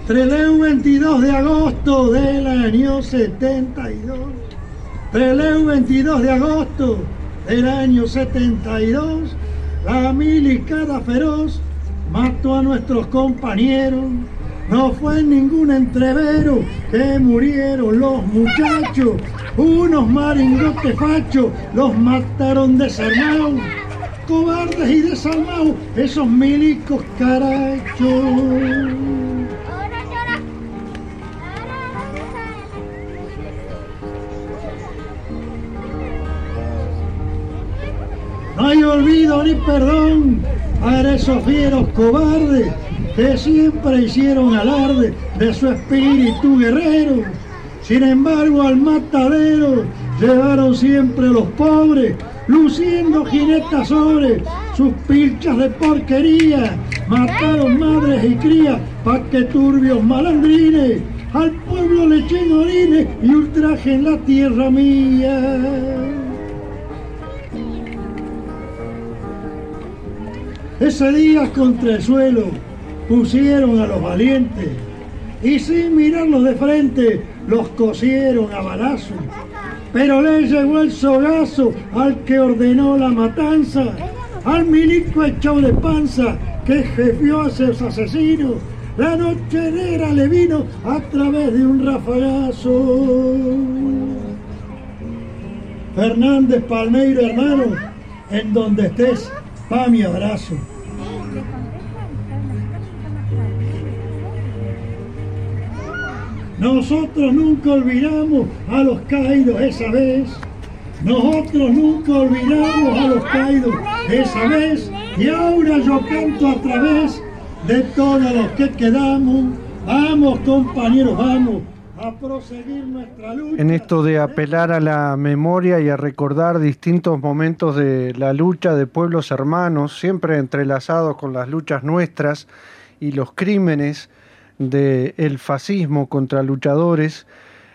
Trelew 22 de agosto del año 72. Trelew 22 de agosto del año 72. La milicada feroz mató a nuestros compañeros. No fue ningún entrevero que murieron los muchachos. Unos maringotes fachos los mataron desarmados. Cobardes y desalmados, esos milicos carachos. No hay olvido ni perdón para esos fieros cobardes que siempre hicieron alarde de su espíritu guerrero. Sin embargo, al matadero llevaron siempre los pobres, luciendo jinetas sobre sus pilchas de porquería. Mataron madres y crías pa' que turbios malandrines al pueblo le echen orines y ultrajen la tierra mía. Ese día contra el suelo pusieron a los valientes y sin mirarlos de frente los cosieron a balazo. Pero le llegó el sogazo al que ordenó la matanza, al milico echado de panza que jefió a esos asesinos. La noche negra le vino a través de un rafagazo. Fernández Palmeiro, hermano, en donde estés, pa' mi abrazo. Nosotros nunca olvidamos a los caídos esa vez. Nosotros nunca olvidamos a los caídos esa vez. Y ahora yo canto a través de todos los que quedamos. Vamos, compañeros, vamos a proseguir nuestra lucha. En esto de apelar a la memoria y a recordar distintos momentos de la lucha de pueblos hermanos, siempre entrelazados con las luchas nuestras y los crímenes del fascismo contra luchadores,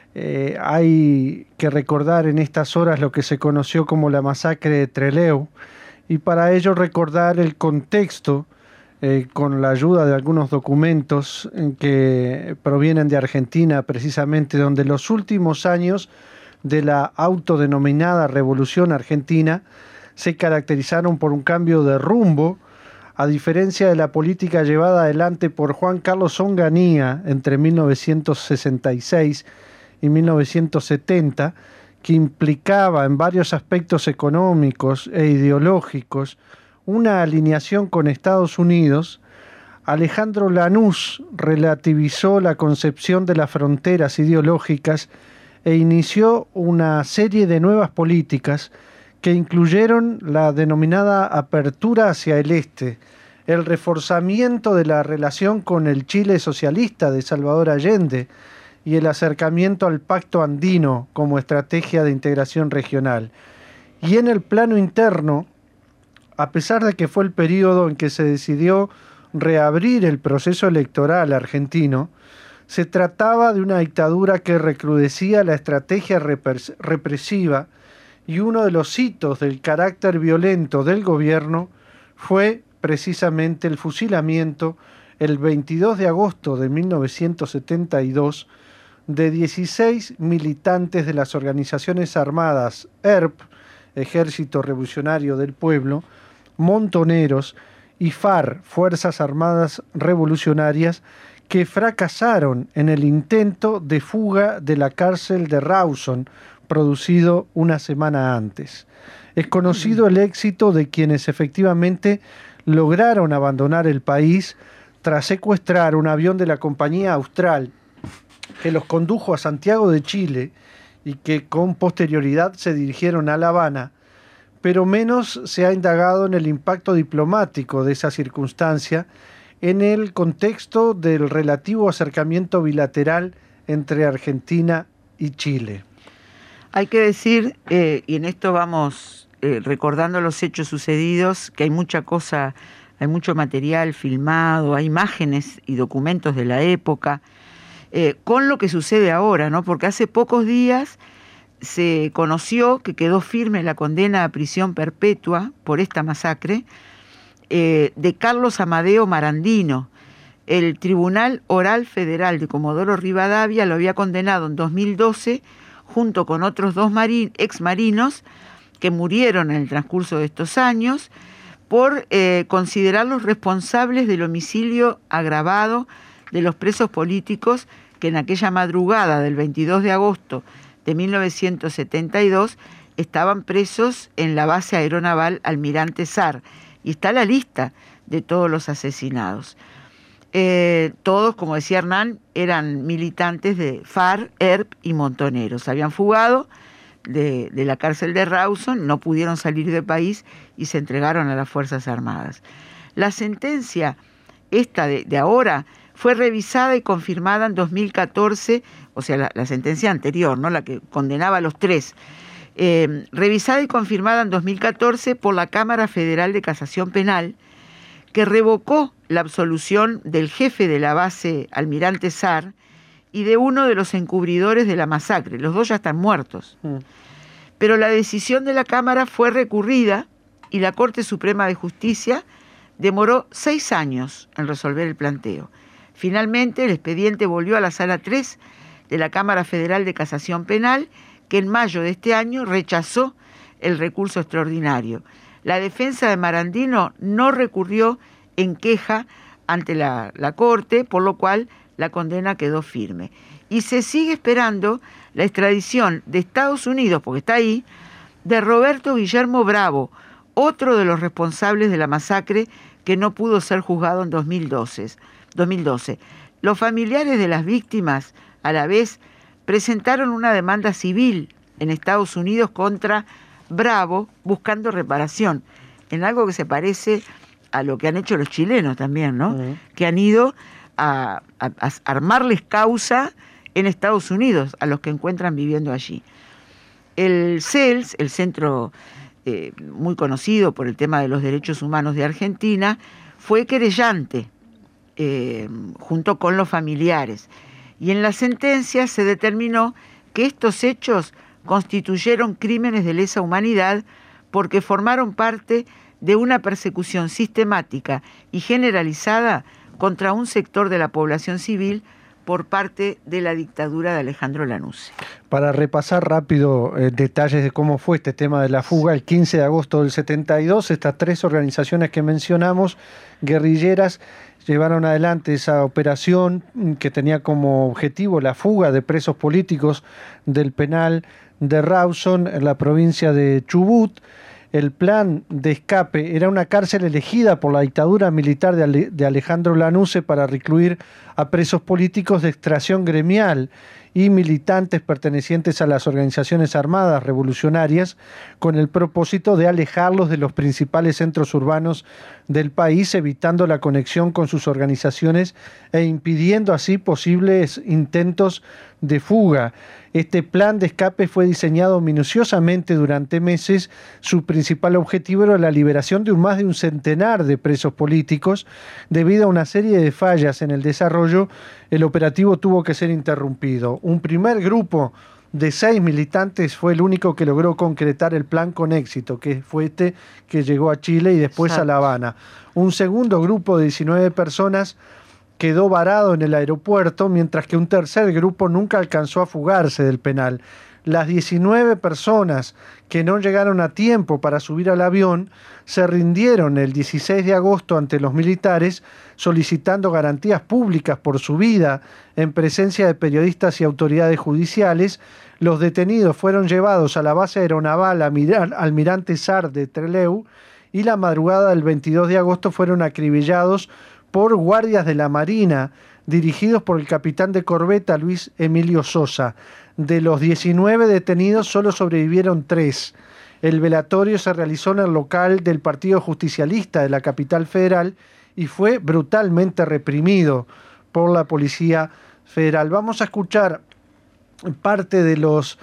hay que recordar en estas horas lo que se conoció como la masacre de Trelew, y para ello recordar el contexto con la ayuda de algunos documentos que provienen de Argentina, precisamente, donde los últimos años de la autodenominada Revolución Argentina se caracterizaron por un cambio de rumbo, a diferencia de la política llevada adelante por Juan Carlos Onganía entre 1966 y 1970, que implicaba en varios aspectos económicos e ideológicos una alineación con Estados Unidos. Alejandro Lanús relativizó la concepción de las fronteras ideológicas e inició una serie de nuevas políticas que incluyeron la denominada apertura hacia el este, el reforzamiento de la relación con el Chile socialista de Salvador Allende y el acercamiento al Pacto Andino como estrategia de integración regional. Y en el plano interno, a pesar de que fue el periodo en que se decidió reabrir el proceso electoral argentino, se trataba de una dictadura que recrudecía la estrategia represiva, y uno de los hitos del carácter violento del gobierno fue precisamente el fusilamiento el 22 de agosto de 1972 de 16 militantes de las organizaciones armadas ERP, Ejército Revolucionario del Pueblo, Montoneros, y FAR, Fuerzas Armadas Revolucionarias, que fracasaron en el intento de fuga de la cárcel de Rawson, producido una semana antes. Es conocido el éxito de quienes efectivamente lograron abandonar el país tras secuestrar un avión de la compañía Austral que los condujo a Santiago de Chile y que con posterioridad se dirigieron a La Habana, pero menos se ha indagado en el impacto diplomático de esa circunstancia en el contexto del relativo acercamiento bilateral entre Argentina y Chile. Hay que decir, y en esto vamos recordando los hechos sucedidos, que hay mucha cosa, hay mucho material filmado, hay imágenes y documentos de la época, con lo que sucede ahora, ¿no? Porque hace pocos días se conoció que quedó firme la condena a prisión perpetua por esta masacre de Carlos Amadeo Marandino, el Tribunal Oral Federal de Comodoro Rivadavia lo había condenado en 2012 junto con otros 2 exmarinos que murieron en el transcurso de estos años por considerarlos responsables del homicidio agravado de los presos políticos que en aquella madrugada del 22 de agosto de 1972 estaban presos en la base aeronaval Almirante Sar. Y está la lista de todos los asesinados. Todos, como decía Hernán, eran militantes de FARC, ERP y Montoneros. Habían fugado de la cárcel de Rawson, no pudieron salir del país y se entregaron a las Fuerzas Armadas. La sentencia esta de ahora fue revisada y confirmada en 2014, o sea, la sentencia anterior, ¿no? La que condenaba a los 3, revisada y confirmada en 2014 por la Cámara Federal de Casación Penal, que revocó la absolución del jefe de la base Almirante Sar y de uno de los encubridores de la masacre. Los 2 ya están muertos. Pero la decisión de la Cámara fue recurrida y la Corte Suprema de Justicia demoró 6 años en resolver el planteo. Finalmente, el expediente volvió a la Sala 3 de la Cámara Federal de Casación Penal, que en mayo de este año rechazó el recurso extraordinario. La defensa de Marandino no recurrió en queja ante la Corte, por lo cual la condena quedó firme. Y se sigue esperando la extradición de Estados Unidos, porque está ahí, de Roberto Guillermo Bravo, otro de los responsables de la masacre que no pudo ser juzgado en 2012. Los familiares de las víctimas, a la vez, presentaron una demanda civil en Estados Unidos contra Bravo, buscando reparación, en algo que se parece a lo que han hecho los chilenos también, ¿no? Que han ido a armarles causa en Estados Unidos a los que encuentran viviendo allí. El CELS, el centro muy conocido por el tema de los derechos humanos de Argentina, fue querellante junto con los familiares. Y en la sentencia se determinó que estos hechos constituyeron crímenes de lesa humanidad porque formaron parte de una persecución sistemática y generalizada contra un sector de la población civil por parte de la dictadura de Alejandro Lanusse. Para repasar rápido detalles de cómo fue este tema de la fuga, el 15 de agosto del 72, estas 3 organizaciones que mencionamos, guerrilleras, llevaron adelante esa operación que tenía como objetivo la fuga de presos políticos del penal de Rawson en la provincia de Chubut. El plan de escape era una cárcel elegida por la dictadura militar de Alejandro Lanusse para recluir a presos políticos de extracción gremial y militantes pertenecientes a las organizaciones armadas revolucionarias, con el propósito de alejarlos de los principales centros urbanos del país, evitando la conexión con sus organizaciones e impidiendo así posibles intentos de fuga. Este plan de escape fue diseñado minuciosamente durante meses. Su principal objetivo era la liberación de más de un centenar de presos políticos. Debido a una serie de fallas en el desarrollo, el operativo tuvo que ser interrumpido. Un primer grupo de 6 militantes fue el único que logró concretar el plan con éxito, que fue este que llegó a Chile y después a La Habana. Un segundo grupo de 19 personas quedó varado en el aeropuerto, mientras que un tercer grupo nunca alcanzó a fugarse del penal. Las 19 personas que no llegaron a tiempo para subir al avión se rindieron el 16 de agosto ante los militares, solicitando garantías públicas por su vida en presencia de periodistas y autoridades judiciales. Los detenidos fueron llevados a la base aeronaval Almirante Sar de Trelew y la madrugada del 22 de agosto fueron acribillados por guardias de la Marina, dirigidos por el capitán de corbeta Luis Emilio Sosa. De los 19 detenidos, solo sobrevivieron 3. El velatorio se realizó en el local del Partido Justicialista de la capital federal y fue brutalmente reprimido por la Policía Federal. Vamos a escuchar parte de los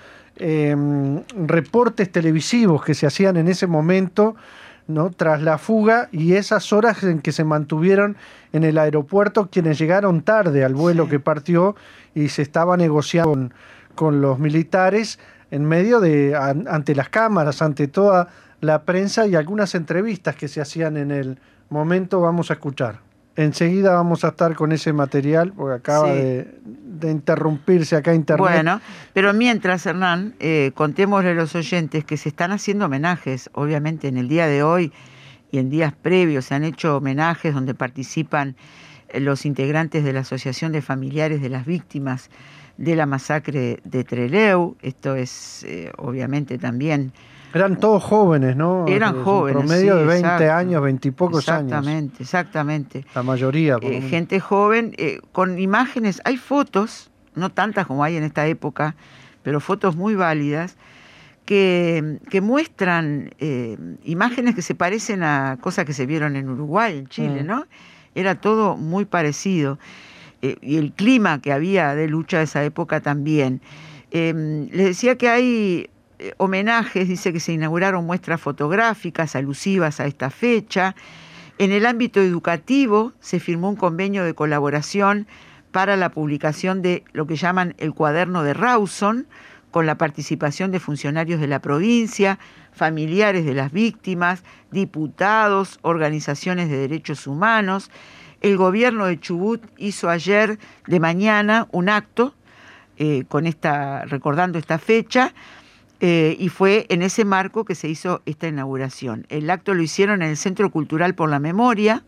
reportes televisivos que se hacían en ese momento, ¿no?, tras la fuga, y esas horas en que se mantuvieron en el aeropuerto quienes llegaron tarde al vuelo que partió y se estaba negociando con los militares en medio de, ante las cámaras, ante toda la prensa y algunas entrevistas que se hacían en el momento. Vamos a escuchar. Enseguida vamos a estar con ese material, porque acaba de interrumpirse acá internet. Bueno, pero mientras, Hernán, contémosle a los oyentes que se están haciendo homenajes, obviamente en el día de hoy y en días previos se han hecho homenajes donde participan los integrantes de la Asociación de Familiares de las Víctimas de la Masacre de Trelew. Esto es, obviamente, también... Eran todos jóvenes, ¿no? Eran jóvenes, promedio de 20 exacto. años, 20 y pocos años. Exactamente. La mayoría. Gente joven, con imágenes, hay fotos, no tantas como hay en esta época, pero fotos muy válidas, que muestran imágenes que se parecen a cosas que se vieron en Uruguay, en Chile, ¿no? Era todo muy parecido. Y el clima que había de lucha de esa época también. Les decía que hay homenajes, dice que se inauguraron muestras fotográficas alusivas a esta fecha. En el ámbito educativo se firmó un convenio de colaboración para la publicación de lo que llaman el cuaderno de Rawson, con la participación de funcionarios de la provincia, familiares de las víctimas, diputados, organizaciones de derechos humanos. El gobierno de Chubut hizo ayer de mañana un acto recordando esta fecha, y fue en ese marco que se hizo esta inauguración. El acto lo hicieron en el Centro Cultural por la Memoria,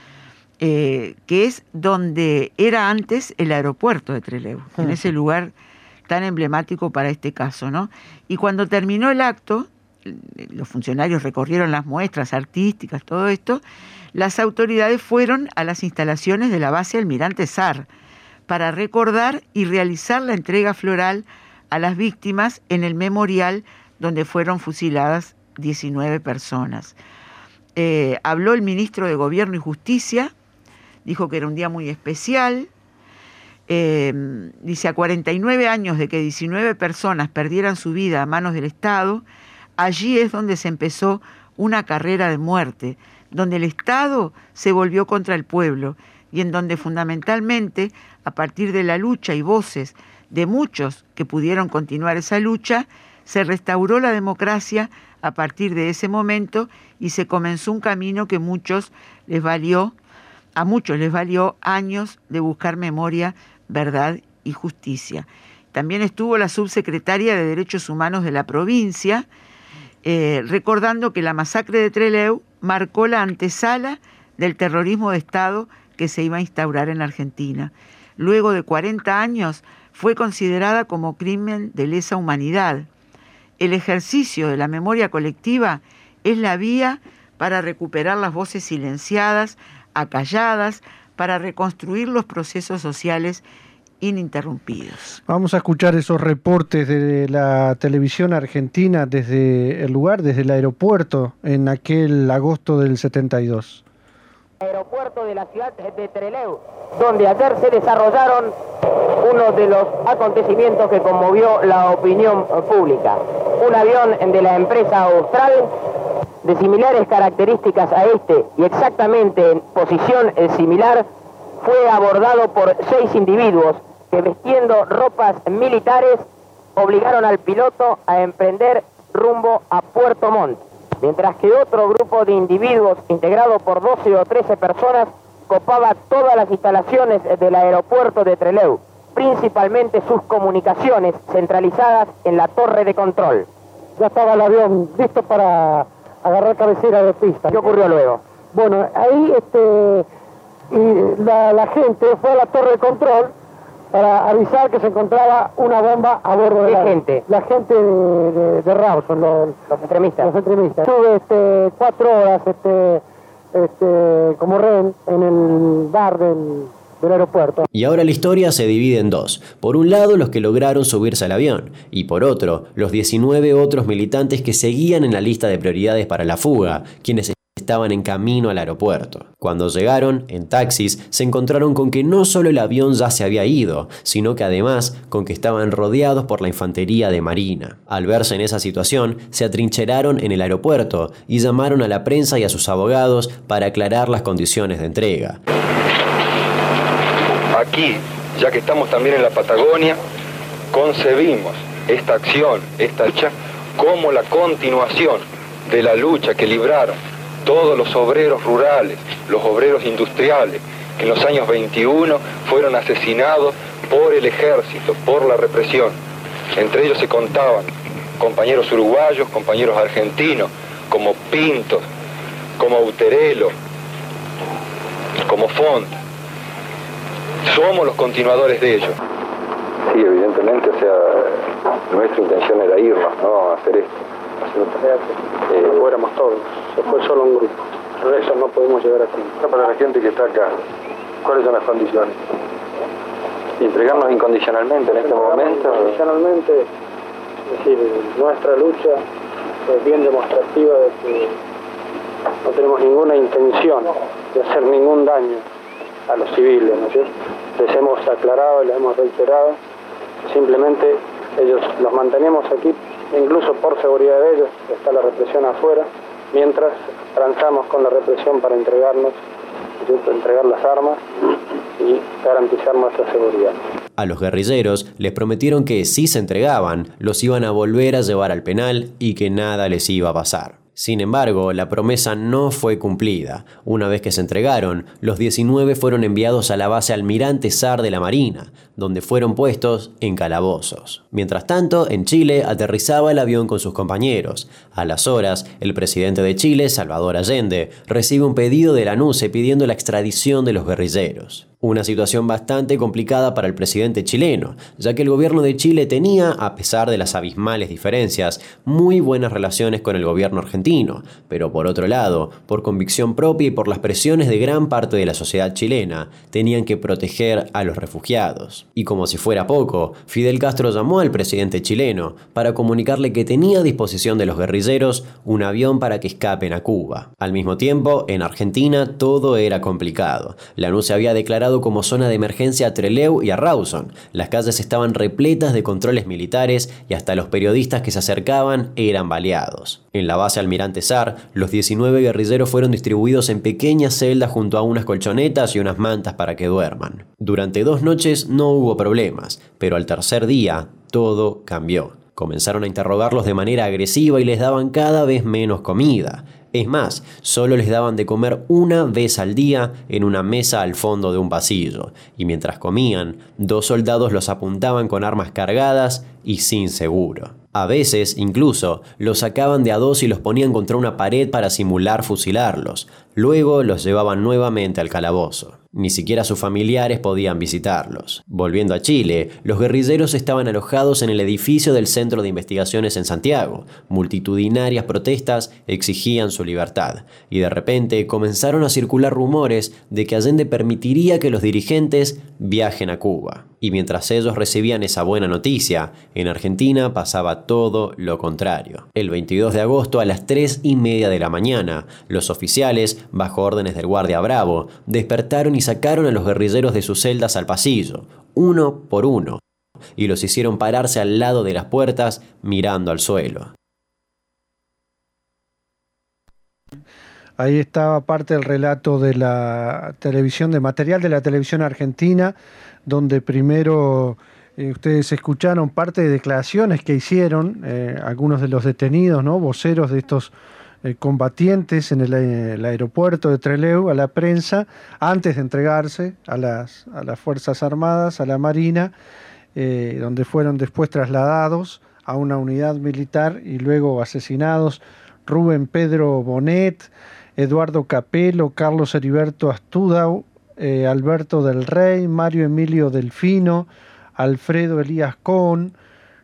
que es donde era antes el aeropuerto de Trelew, en ese lugar tan emblemático para este caso, ¿no? Y cuando terminó el acto, los funcionarios recorrieron las muestras artísticas, todo esto, las autoridades fueron a las instalaciones de la base Almirante Sar para recordar y realizar la entrega floral a las víctimas en el memorial donde fueron fusiladas 19 personas. Habló el ministro de Gobierno y Justicia, dijo que era un día muy especial. Dice, a 49 años de que 19 personas perdieran su vida a manos del Estado, allí es donde se empezó una carrera de muerte, donde el Estado se volvió contra el pueblo y en donde fundamentalmente, a partir de la lucha y voces de muchos que pudieron continuar esa lucha, se restauró la democracia a partir de ese momento y se comenzó un camino que a muchos les valió años de buscar memoria, verdad y justicia. También estuvo la subsecretaria de Derechos Humanos de la provincia, recordando que la masacre de Trelew marcó la antesala del terrorismo de Estado que se iba a instaurar en Argentina. Luego de 40 años fue considerada como crimen de lesa humanidad. El ejercicio de la memoria colectiva es la vía para recuperar las voces silenciadas, acalladas, para reconstruir los procesos sociales ininterrumpidos. Vamos a escuchar esos reportes de la televisión argentina desde el lugar, desde el aeropuerto, en aquel agosto del 72. Aeropuerto de la ciudad de Trelew, donde ayer se desarrollaron uno de los acontecimientos que conmovió la opinión pública. Un avión de la empresa Austral, de similares características a este y exactamente en posición similar, fue abordado por 6 individuos que, vistiendo ropas militares, obligaron al piloto a emprender rumbo a Puerto Montt, mientras que otro grupo de individuos, integrado por 12 o 13 personas, copaba todas las instalaciones del aeropuerto de Trelew, principalmente sus comunicaciones centralizadas en la torre de control. Ya estaba el avión listo para agarrar cabecera de pista. ¿Qué ocurrió luego? Bueno, ahí la gente fue a la torre de control para avisar que se encontraba una bomba a bordo de ¿Qué gente? La gente de Rawson, los extremistas. Los extremistas. Estuve 4 horas como rehén en el bar del aeropuerto. Y ahora la historia se divide en dos. Por un lado, los que lograron subirse al avión, y por otro, los 19 otros militantes que seguían en la lista de prioridades para la fuga, quienes estaban en camino al aeropuerto. Cuando llegaron, en taxis, se encontraron con que no solo el avión ya se había ido, sino que además con que estaban rodeados por la infantería de Marina. Al verse en esa situación, se atrincheraron en el aeropuerto y llamaron a la prensa y a sus abogados para aclarar las condiciones de entrega. Aquí, ya que estamos también en la Patagonia, concebimos esta acción, esta lucha, como la continuación de la lucha que libraron todos los obreros rurales, los obreros industriales, que en los años 21 fueron asesinados por el ejército, por la represión. Entre ellos se contaban compañeros uruguayos, compañeros argentinos, como Pintos, como Uterelo, como Font. Somos los continuadores de ellos. Sí, evidentemente, o sea, nuestra intención era irnos, ¿no? Hacer esto. Fuéramos todos, se fue solo un grupo, por eso no podemos llegar aquí. Para la gente que está acá, ¿cuáles son las condiciones? ¿Entregarnos incondicionalmente en este momento? Incondicionalmente, es decir, nuestra lucha es bien demostrativa de que no tenemos ninguna intención de hacer ningún daño a los civiles, ¿no es cierto? Les hemos aclarado, les hemos reiterado, simplemente ellos los mantenemos aquí, incluso por seguridad de ellos, está la represión afuera, mientras transamos con la represión para entregarnos, entregar las armas y garantizar nuestra seguridad. A los guerrilleros les prometieron que si se entregaban, los iban a volver a llevar al penal y que nada les iba a pasar. Sin embargo, la promesa no fue cumplida. Una vez que se entregaron, los 19 fueron enviados a la base Almirante Sar de la Marina, donde fueron puestos en calabozos. Mientras tanto, en Chile aterrizaba el avión con sus compañeros. A las horas, el presidente de Chile, Salvador Allende, recibe un pedido de la NUCE pidiendo la extradición de los guerrilleros. Una situación bastante complicada para el presidente chileno, ya que el gobierno de Chile tenía, a pesar de las abismales diferencias, muy buenas relaciones con el gobierno argentino, pero por otro lado, por convicción propia y por las presiones de gran parte de la sociedad chilena, tenían que proteger a los refugiados. Y como si fuera poco, Fidel Castro llamó al presidente chileno para comunicarle que tenía a disposición de los guerrilleros un avión para que escapen a Cuba. Al mismo tiempo, en Argentina todo era complicado. La NUCE había declarado como zona de emergencia a Trelew y a Rawson. Las calles estaban repletas de controles militares y hasta los periodistas que se acercaban eran baleados. En la base Almirante Sar, los 19 guerrilleros fueron distribuidos en pequeñas celdas junto a unas colchonetas y unas mantas para que duerman. Durante 2 noches no hubo problemas, pero al tercer día todo cambió. Comenzaron a interrogarlos de manera agresiva y les daban cada vez menos comida. Es más, solo les daban de comer una vez al día en una mesa al fondo de un pasillo, y mientras comían, 2 soldados los apuntaban con armas cargadas y sin seguro. A veces, incluso, los sacaban de a 2 y los ponían contra una pared para simular fusilarlos. Luego los llevaban nuevamente al calabozo. Ni siquiera sus familiares podían visitarlos. Volviendo a Chile, los guerrilleros estaban alojados en el edificio del Centro de Investigaciones en Santiago. Multitudinarias protestas exigían su libertad. Y de repente comenzaron a circular rumores de que Allende permitiría que los dirigentes viajen a Cuba. Y mientras ellos recibían esa buena noticia, en Argentina pasaba todo lo contrario. El 22 de agosto a las 3:30 de la mañana, los oficiales, bajo órdenes del guardia Bravo, despertaron y sacaron a los guerrilleros de sus celdas al pasillo, uno por uno, y los hicieron pararse al lado de las puertas mirando al suelo. Ahí estaba parte del relato de la televisión, de material de la televisión argentina, donde primero ustedes escucharon parte de declaraciones que hicieron algunos de los detenidos, ¿no? Voceros de estos combatientes en el aeropuerto de Trelew a la prensa, antes de entregarse a las Fuerzas Armadas, a la Marina, donde fueron después trasladados a una unidad militar y luego asesinados Rubén Pedro Bonet, Eduardo Capello, Carlos Heriberto Astudau, Alberto del Rey, Mario Emilio Delfino, Alfredo Elías Cohn,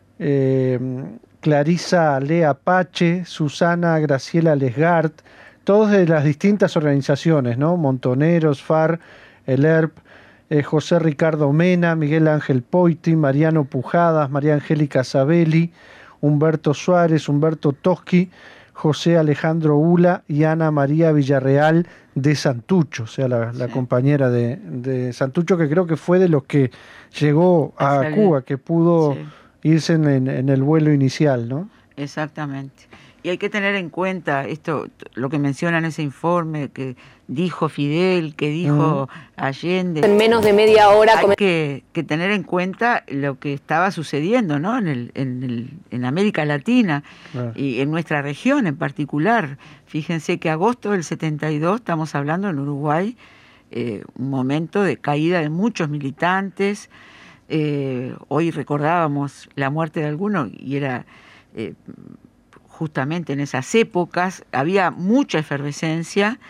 Clarisa Lea Pache, Susana Graciela Lesgart, todos de las distintas organizaciones, ¿no? Montoneros, FAR, el ERP, José Ricardo Mena, Miguel Ángel Poiti, Mariano Pujadas, María Angélica Sabelli, Humberto Suárez, Humberto Toschi, José Alejandro Ula y Ana María Villarreal de Santucho, o sea, la compañera de Santucho, que creo que fue de los que llegó a Cuba, que pudo irse en el vuelo inicial, ¿no? Exactamente. Y hay que tener en cuenta esto, lo que menciona en ese informe, que dijo Fidel, que dijo Allende. En menos de media hora. Hay que tener en cuenta lo que estaba sucediendo, ¿no? en América Latina, claro, y en nuestra región en particular. Fíjense que agosto del 72, estamos hablando en Uruguay, un momento de caída de muchos militantes. Hoy recordábamos la muerte de algunos y era... justamente en esas épocas había mucha efervescencia,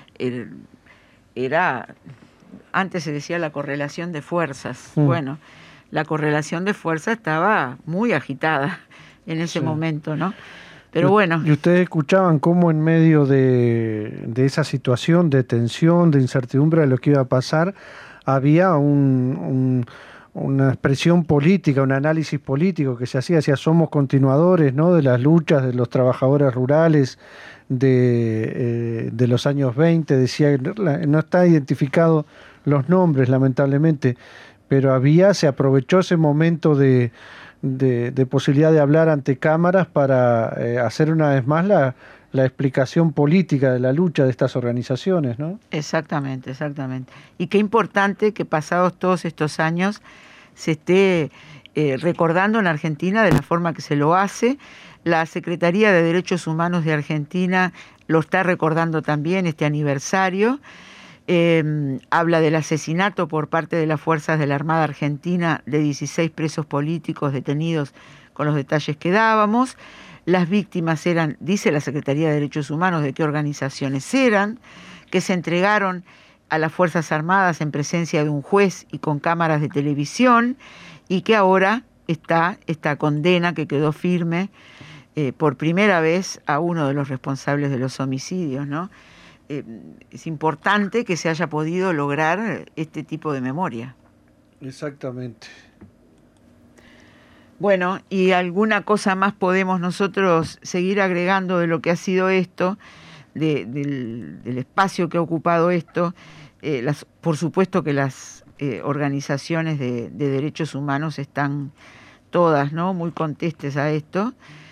antes se decía la correlación de fuerzas. Bueno, la correlación de fuerzas estaba muy agitada en ese momento, ¿no? Pero bueno. Y ustedes escuchaban cómo en medio de esa situación de tensión, de incertidumbre de lo que iba a pasar, había una expresión política, un análisis político que se hacía somos continuadores, ¿no?, de las luchas de los trabajadores rurales de los años 20, decía, no está identificado los nombres lamentablemente, pero se aprovechó ese momento de posibilidad de hablar ante cámaras para hacer una vez más la explicación política de la lucha de estas organizaciones, ¿no? Exactamente. Y qué importante que pasados todos estos años se esté recordando en Argentina de la forma que se lo hace. La Secretaría de Derechos Humanos de Argentina lo está recordando también, este aniversario. Habla del asesinato por parte de las fuerzas de la Armada Argentina de 16 presos políticos detenidos con los detalles que dábamos. Las víctimas eran, dice la Secretaría de Derechos Humanos, de qué organizaciones eran, que se entregaron a las Fuerzas Armadas en presencia de un juez y con cámaras de televisión, y que ahora está esta condena que quedó firme por primera vez a uno de los responsables de los homicidios, ¿no? Es importante que se haya podido lograr este tipo de memoria. Exactamente. Bueno, y alguna cosa más podemos nosotros seguir agregando de lo que ha sido esto, del espacio que ha ocupado esto. Por supuesto que las organizaciones de derechos humanos están todas, ¿no?, muy contestes a esto.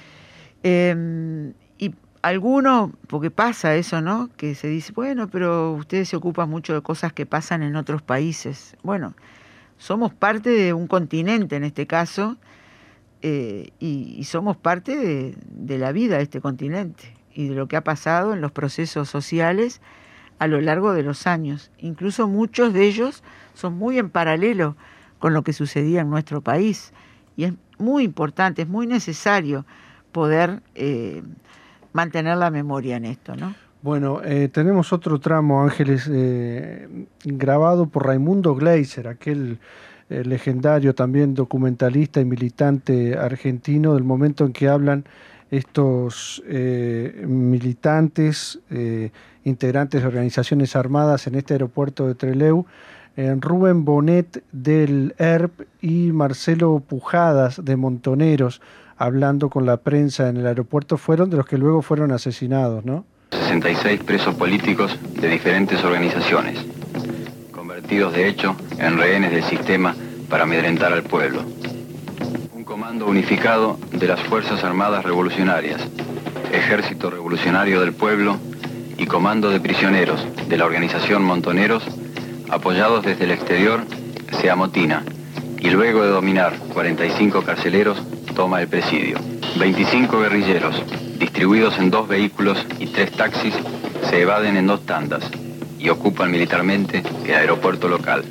Y alguno, porque pasa eso, ¿no?, que se dice, bueno, pero ustedes se ocupan mucho de cosas que pasan en otros países. Bueno, somos parte de un continente en este caso, y somos parte de la vida de este continente y de lo que ha pasado en los procesos sociales a lo largo de los años. Incluso muchos de ellos son muy en paralelo con lo que sucedía en nuestro país. Y es muy importante, es muy necesario poder mantener la memoria en esto, ¿no? Bueno, tenemos otro tramo, Ángeles, grabado por Raimundo Gleiser, aquel legendario también documentalista y militante argentino, del momento en que hablan estos militantes, integrantes de organizaciones armadas en este aeropuerto de Trelew, Rubén Bonet del ERP y Marcelo Pujadas de Montoneros, hablando con la prensa en el aeropuerto, fueron de los que luego fueron asesinados, ¿no? 66 presos políticos de diferentes organizaciones, convertidos de hecho en rehenes del sistema para amedrentar al pueblo. Un comando unificado de las Fuerzas Armadas Revolucionarias, Ejército Revolucionario del Pueblo y Comando de Prisioneros de la organización Montoneros, apoyados desde el exterior, se amotina y luego de dominar 45 carceleros, toma el presidio. 25 guerrilleros, distribuidos en 2 vehículos y 3 taxis, se evaden en 2 tandas y ocupan militarmente el aeropuerto local.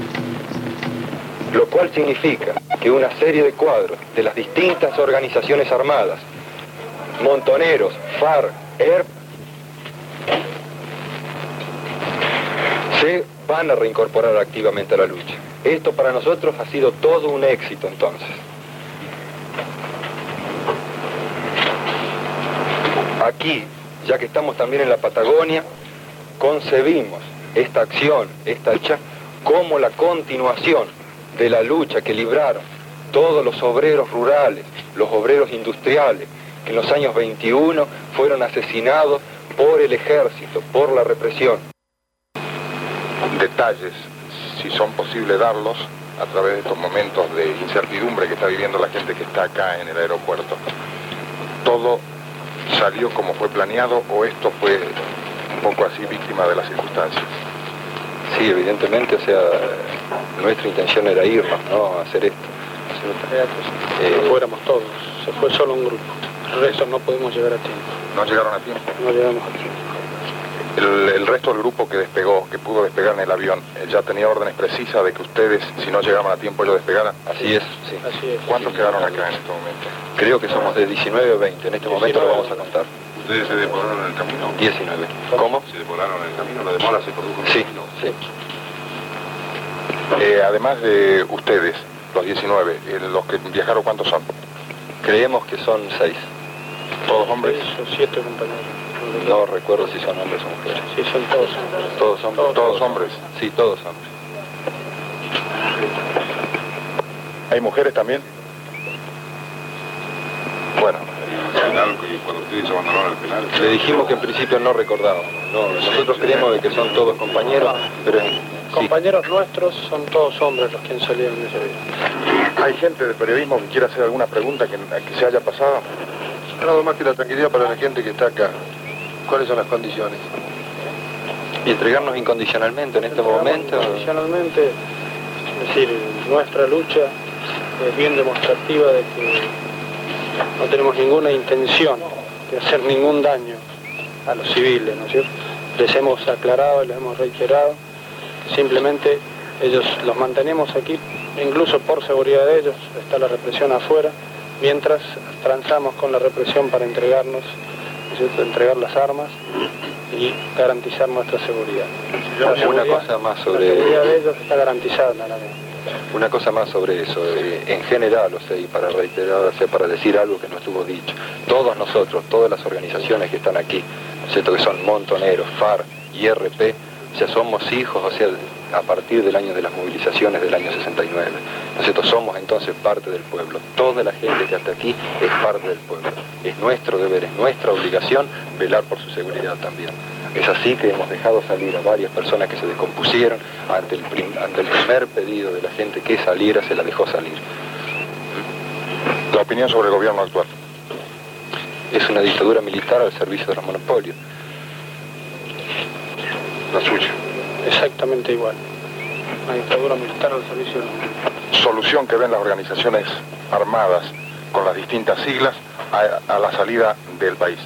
Lo cual significa que una serie de cuadros de las distintas organizaciones armadas, Montoneros, FARC, ERP, se van a reincorporar activamente a la lucha. Esto para nosotros ha sido todo un éxito entonces. Aquí, ya que estamos también en la Patagonia, concebimos esta acción, esta lucha, como la continuación de la lucha que libraron todos los obreros rurales, los obreros industriales, que en los años 21 fueron asesinados por el ejército, por la represión. Detalles, si son posibles darlos, a través de estos momentos de incertidumbre que está viviendo la gente que está acá en el aeropuerto. Todo salió como fue planeado o esto fue un poco así víctima de las circunstancias? Sí, evidentemente, o sea, nuestra intención era irnos, ¿no? Hacer esto. No fuéramos todos, se fue solo un grupo. El resto no pudimos llegar a tiempo. ¿No llegaron a tiempo? No llegamos a tiempo. El resto del grupo que despegó, que pudo despegar en el avión, ¿ya tenía órdenes precisas de que ustedes, si no llegaban a tiempo, ellos despegaran? Así es, sí. Así es. ¿Cuántos quedaron acá en este momento? Creo que somos de 19 o 20, en este momento lo vamos a contar. ¿Ustedes se demoraron en el camino? 19. ¿Cómo? ¿Se demoraron en el camino? ¿La demora se produjo en el Sí, camino? sí. Además de ustedes, los 19, los que viajaron, ¿cuántos son? Creemos que son 6. ¿Todos hombres? 6 o 7 compañeros. No recuerdo si son hombres o mujeres. Sí, son todos hombres. ¿Todos hombres? ¿Todos hombres? Sí, todos hombres. ¿Hay mujeres también? Bueno. Cuando ustedes abandonaron el penal... Le dijimos que en principio no recordábamos. No, nosotros creemos de que son todos compañeros, pero... Compañeros nuestros son todos hombres los que han salido en ese video. ¿Hay gente de periodismo que quiera hacer alguna pregunta que se haya pasado? Nada más que la tranquilidad para la gente que está acá. ¿Cuáles son las condiciones? Y entregarnos incondicionalmente en este momento. Incondicionalmente, es decir, nuestra lucha es bien demostrativa de que no tenemos ninguna intención de hacer ningún daño a los civiles, ¿no es cierto? Les hemos aclarado, les hemos reiterado, simplemente ellos los mantenemos aquí, incluso por seguridad de ellos, está la represión afuera, mientras transamos con la represión para entregarnos, ¿no es cierto?, entregar las armas y garantizar nuestra seguridad. Una cosa más sobre... La seguridad de ellos está garantizada en la ley. Una cosa más sobre eso, en general, o sea, y para reiterar, o sea, para decir algo que no estuvo dicho, todos nosotros, todas las organizaciones que están aquí, ¿no es cierto?, que son Montoneros, FARC, IRP, o sea, somos hijos, o sea, a partir del año de las movilizaciones del año 69, ¿no es cierto?, somos entonces parte del pueblo, toda la gente que está aquí es parte del pueblo, es nuestro deber, es nuestra obligación velar por su seguridad también. Es así que hemos dejado salir a varias personas que se descompusieron ante el primer pedido de la gente que saliera, se la dejó salir. La opinión sobre el gobierno actual. Es una dictadura militar al servicio de los monopolios. La suya. Exactamente igual. Una dictadura militar al servicio de los monopolios. Solución que ven las organizaciones armadas con las distintas siglas a la salida del país.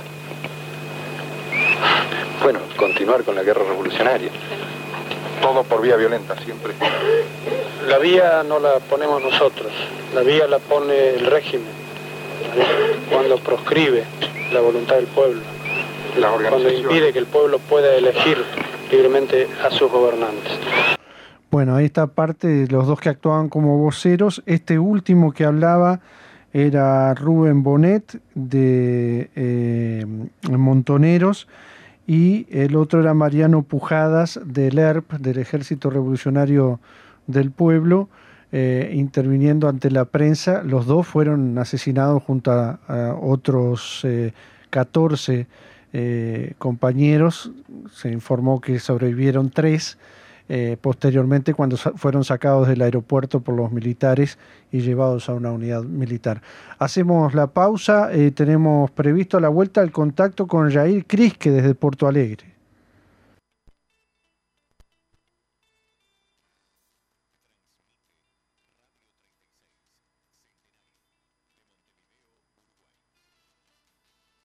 Bueno, continuar con la guerra revolucionaria. Todo por vía violenta, siempre. La vía no la ponemos nosotros, la vía la pone el régimen, cuando proscribe la voluntad del pueblo, cuando impide que el pueblo pueda elegir libremente a sus gobernantes. Bueno, ahí está parte de los dos que actuaban como voceros. Este último que hablaba era Rubén Bonet de Montoneros, y el otro era Mariano Pujadas del ERP, del Ejército Revolucionario del Pueblo, interviniendo ante la prensa. Los dos fueron asesinados junto a otros 14 compañeros. Se informó que sobrevivieron 3 posteriormente cuando fueron sacados del aeropuerto por los militares y llevados a una unidad militar. Hacemos la pausa, tenemos previsto a la vuelta el contacto con Jair Crisque desde Porto Alegre.